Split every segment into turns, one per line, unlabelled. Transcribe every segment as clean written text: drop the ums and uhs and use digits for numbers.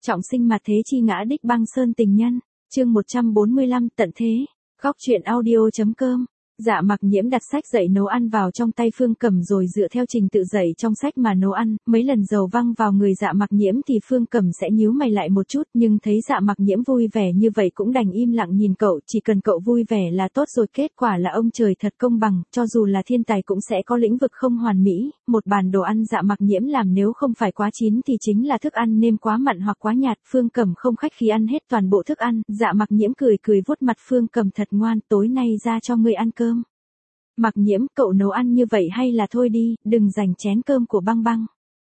Trọng sinh mà thế chi ngã đích băng sơn tình nhân, chương 145 tận thế, góc truyện audio.com. Dạ Mặc Nhiễm đặt sách dạy nấu ăn vào trong tay Phương Cẩm rồi dựa theo trình tự dạy trong sách mà nấu ăn, mấy lần dầu văng vào người Dạ Mặc Nhiễm thì Phương Cẩm sẽ nhíu mày lại một chút, nhưng thấy Dạ Mặc Nhiễm vui vẻ như vậy cũng đành im lặng nhìn cậu, chỉ cần cậu vui vẻ là tốt rồi. Kết quả là ông trời thật công bằng, cho dù là thiên tài cũng sẽ có lĩnh vực không hoàn mỹ, một bàn đồ ăn Dạ Mặc Nhiễm làm nếu không phải quá chín thì chính là thức ăn nêm quá mặn hoặc quá nhạt. Phương Cẩm không khách khí ăn hết toàn bộ thức ăn, Dạ Mặc Nhiễm cười cười vuốt mặt Phương Cẩm thật ngoan, tối nay ra cho ngươi ăn cơm. Mặc Nhiễm, cậu nấu ăn như vậy hay là thôi đi, đừng dành chén cơm của băng băng.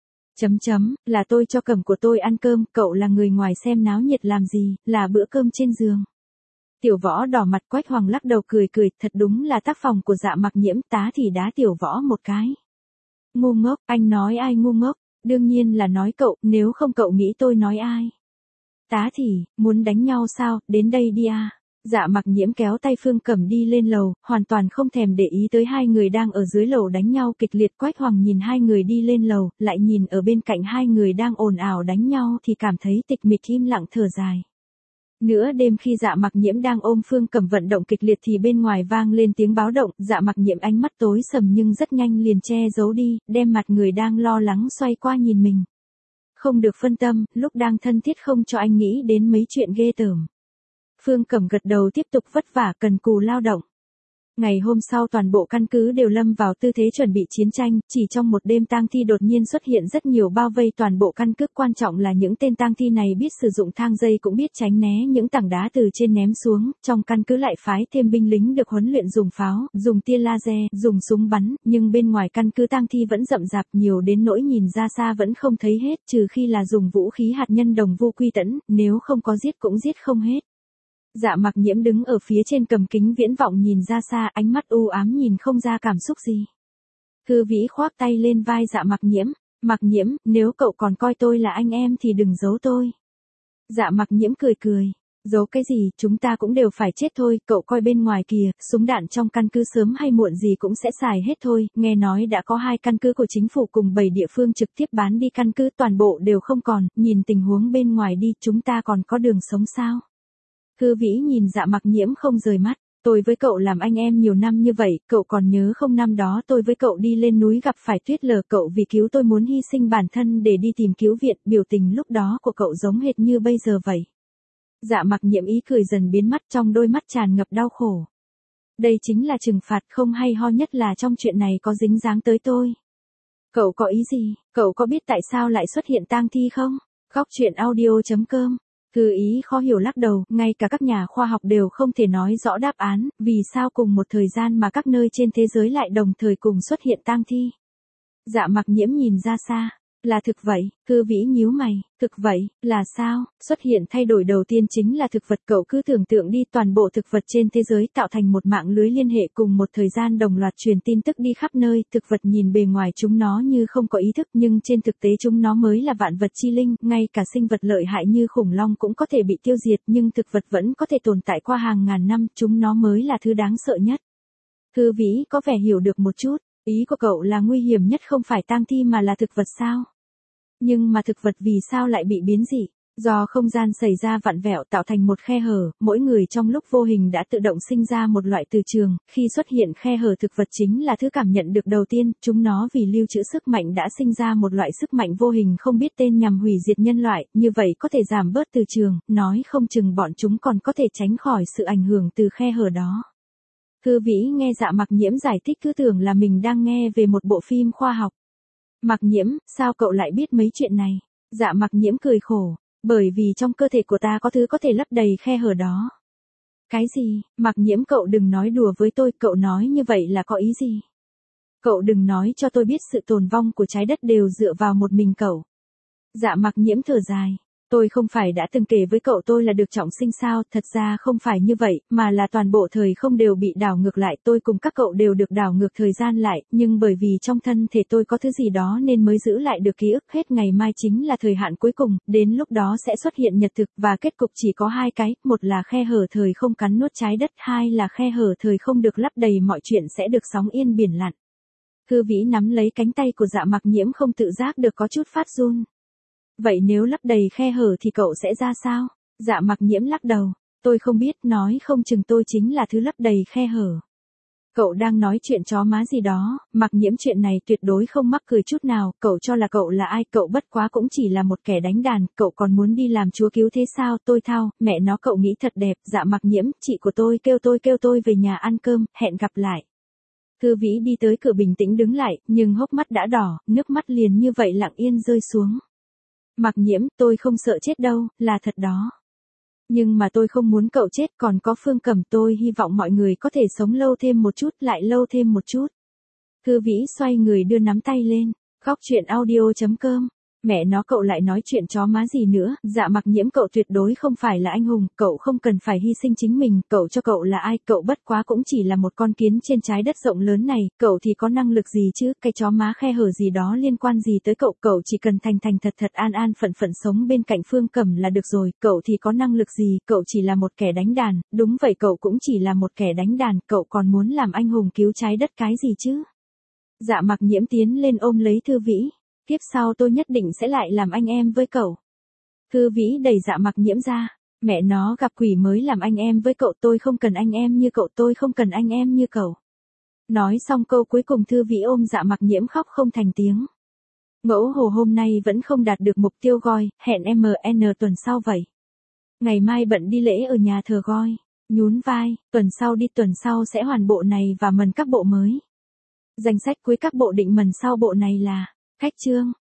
Là tôi cho Cẩm của tôi ăn cơm, cậu là người ngoài xem náo nhiệt làm gì, là bữa cơm trên giường. Tiểu Võ đỏ mặt. Quách Hoàng lắc đầu cười cười, thật đúng là tác phòng của Dạ Mặc Nhiễm, tá thì đá Tiểu Võ một cái. Ngu ngốc, anh nói ai ngu ngốc, đương nhiên là nói cậu, nếu không cậu nghĩ tôi nói ai. Tá thì, muốn đánh nhau sao, đến đây đi à. Dạ Mặc Nhiễm kéo tay Phương Cẩm đi lên lầu, hoàn toàn không thèm để ý tới hai người đang ở dưới lầu đánh nhau kịch liệt. Quách Hoàng nhìn hai người đi lên lầu, lại nhìn ở bên cạnh hai người đang ồn ào đánh nhau thì cảm thấy tịch mịch im lặng thở dài. Nửa đêm khi Dạ Mặc Nhiễm đang ôm Phương Cẩm vận động kịch liệt thì bên ngoài vang lên tiếng báo động. Dạ Mặc Nhiễm ánh mắt tối sầm nhưng rất nhanh liền che giấu đi, đem mặt người đang lo lắng xoay qua nhìn mình. Không được phân tâm, lúc đang thân thiết không cho anh nghĩ đến mấy chuyện ghê tởm. Phương Cẩm gật đầu tiếp tục vất vả cần cù lao động. Ngày hôm sau toàn bộ căn cứ đều lâm vào tư thế chuẩn bị chiến tranh, chỉ trong một đêm tang thi đột nhiên xuất hiện rất nhiều bao vây toàn bộ căn cứ, quan trọng là những tên tang thi này biết sử dụng thang dây cũng biết tránh né những tảng đá từ trên ném xuống, trong căn cứ lại phái thêm binh lính được huấn luyện dùng pháo, dùng tia laser, dùng súng bắn, nhưng bên ngoài căn cứ tang thi vẫn rậm rạp nhiều đến nỗi nhìn ra xa vẫn không thấy hết, trừ khi là dùng vũ khí hạt nhân đồng vô quy tẫn, nếu không có giết cũng giết không hết. Dạ Mặc Nhiễm đứng ở phía trên cầm kính viễn vọng nhìn ra xa, ánh mắt u ám nhìn không ra cảm xúc gì. Hư Vĩ khoác tay lên vai Dạ Mặc Nhiễm, Mặc Nhiễm, nếu cậu còn coi tôi là anh em thì đừng giấu tôi. Dạ Mặc Nhiễm cười cười, giấu cái gì, chúng ta cũng đều phải chết thôi, cậu coi bên ngoài kìa, súng đạn trong căn cứ sớm hay muộn gì cũng sẽ xài hết thôi, nghe nói đã có 2 căn cứ của chính phủ cùng 7 địa phương trực tiếp bán đi căn cứ, toàn bộ đều không còn, nhìn tình huống bên ngoài đi, chúng ta còn có đường sống sao? Hư Vĩ nhìn Dạ Mặc Nhiễm không rời mắt, tôi với cậu làm anh em nhiều năm như vậy, cậu còn nhớ không, năm đó tôi với cậu đi lên núi gặp phải tuyết lở, cậu vì cứu tôi muốn hy sinh bản thân để đi tìm cứu viện, biểu tình lúc đó của cậu giống hệt như bây giờ vậy. Dạ Mặc Nhiễm ý cười dần biến mất, trong đôi mắt tràn ngập đau khổ. Đây chính là trừng phạt, không hay ho nhất là trong chuyện này có dính dáng tới tôi. Cậu có ý gì, cậu có biết tại sao lại xuất hiện tang thi không? Góc truyện audio.com. Hư Ý khó hiểu lắc đầu, ngay cả các nhà khoa học đều không thể nói rõ đáp án, vì sao cùng một thời gian mà các nơi trên thế giới lại đồng thời cùng xuất hiện tang thi. Dạ Mặc Nhiễm nhìn ra xa, là thực vậy, Hư Vĩ nhíu mày, thực vậy, là sao, xuất hiện thay đổi đầu tiên chính là thực vật, cậu cứ tưởng tượng đi, toàn bộ thực vật trên thế giới tạo thành một mạng lưới liên hệ cùng một thời gian đồng loạt truyền tin tức đi khắp nơi, thực vật nhìn bề ngoài chúng nó như không có ý thức nhưng trên thực tế chúng nó mới là vạn vật chi linh, ngay cả sinh vật lợi hại như khủng long cũng có thể bị tiêu diệt nhưng thực vật vẫn có thể tồn tại qua hàng ngàn năm, chúng nó mới là thứ đáng sợ nhất. Hư Vĩ có vẻ hiểu được một chút, ý của cậu là nguy hiểm nhất không phải tang thi mà là thực vật sao? Nhưng mà thực vật vì sao lại bị biến dị? Do không gian xảy ra vặn vẹo tạo thành một khe hở, mỗi người trong lúc vô hình đã tự động sinh ra một loại từ trường, khi xuất hiện khe hở thực vật chính là thứ cảm nhận được đầu tiên, chúng nó vì lưu trữ sức mạnh đã sinh ra một loại sức mạnh vô hình không biết tên nhằm hủy diệt nhân loại, như vậy có thể giảm bớt từ trường, nói không chừng bọn chúng còn có thể tránh khỏi sự ảnh hưởng từ khe hở đó. Hư Vĩ nghe Dạ Mặc Nhiễm giải thích cứ tưởng là mình đang nghe về một bộ phim khoa học. Mặc Nhiễm, sao cậu lại biết mấy chuyện này? Dạ Mặc Nhiễm cười khổ, bởi vì trong cơ thể của ta có thứ có thể lấp đầy khe hở đó. Cái gì? Mặc Nhiễm, cậu đừng nói đùa với tôi, cậu nói như vậy là có ý gì? Cậu đừng nói cho tôi biết sự tồn vong của trái đất đều dựa vào một mình cậu. Dạ Mặc Nhiễm thở dài. Tôi không phải đã từng kể với cậu tôi là được trọng sinh sao, thật ra không phải như vậy, mà là toàn bộ thời không đều bị đảo ngược lại, tôi cùng các cậu đều được đảo ngược thời gian lại, nhưng bởi vì trong thân thể tôi có thứ gì đó nên mới giữ lại được ký ức, hết ngày mai chính là thời hạn cuối cùng, đến lúc đó sẽ xuất hiện nhật thực, và kết cục chỉ có 2 cái, một là khe hở thời không cắn nuốt trái đất, 2 là khe hở thời không được lấp đầy, mọi chuyện sẽ được sóng yên biển lặng. Hư Vĩ nắm lấy cánh tay của Dạ Mặc Nhiễm không tự giác được có chút phát run. Vậy nếu lấp đầy khe hở thì cậu sẽ ra sao? Dạ Mặc Nhiễm lắc đầu. Tôi không biết, nói không chừng tôi chính là thứ lấp đầy khe hở. Cậu đang nói chuyện chó má gì đó, Mặc Nhiễm chuyện này tuyệt đối không mắc cười chút nào, cậu cho là cậu là ai, cậu bất quá cũng chỉ là một kẻ đánh đàn, cậu còn muốn đi làm chúa cứu thế sao, tôi thao, mẹ nó cậu nghĩ thật đẹp, Dạ Mặc Nhiễm, chị của tôi kêu tôi về nhà ăn cơm, hẹn gặp lại. Thư Vĩ đi tới cửa bình tĩnh đứng lại, nhưng hốc mắt đã đỏ, nước mắt liền như vậy lặng yên rơi xuống. Mặc Nhiễm, tôi không sợ chết đâu, là thật đó. Nhưng mà tôi không muốn cậu chết, còn có Phương Cẩm, tôi hy vọng mọi người có thể sống lâu thêm một chút, lại lâu thêm một chút. Thư Vĩ xoay người đưa nắm tay lên, góc chuyện audio.com. Mẹ nó cậu lại nói chuyện chó má gì nữa, Dạ Mặc Nhiễm cậu tuyệt đối không phải là anh hùng, cậu không cần phải hy sinh chính mình, cậu cho cậu là ai, cậu bất quá cũng chỉ là một con kiến trên trái đất rộng lớn này, cậu thì có năng lực gì chứ, cái chó má khe hở gì đó liên quan gì tới cậu, cậu chỉ cần thành thành thật thật an an phận phận sống bên cạnh Phương Cẩm là được rồi, cậu thì có năng lực gì, cậu chỉ là một kẻ đánh đàn, đúng vậy cậu cũng chỉ là một kẻ đánh đàn, cậu còn muốn làm anh hùng cứu trái đất cái gì chứ. Dạ Mặc Nhiễm tiến lên ôm lấy Thư Vĩ. Tiếp sau tôi nhất định sẽ lại làm anh em với cậu. Thư Vĩ đẩy Dạ Mặc Nhiễm ra. Mẹ nó gặp quỷ mới làm anh em với cậu, tôi không cần anh em như cậu, tôi không cần anh em như cậu. Nói xong câu cuối cùng Thư Vĩ ôm Dạ Mặc Nhiễm khóc không thành tiếng. Ngẫu Hồ hôm nay vẫn không đạt được mục tiêu Goi, hẹn MN tuần sau vậy. Ngày mai bận đi lễ ở nhà thờ Goi. Nhún vai, tuần sau sẽ hoàn bộ này và mần các bộ mới. Danh sách cuối các bộ định mần sau bộ này là khách chương.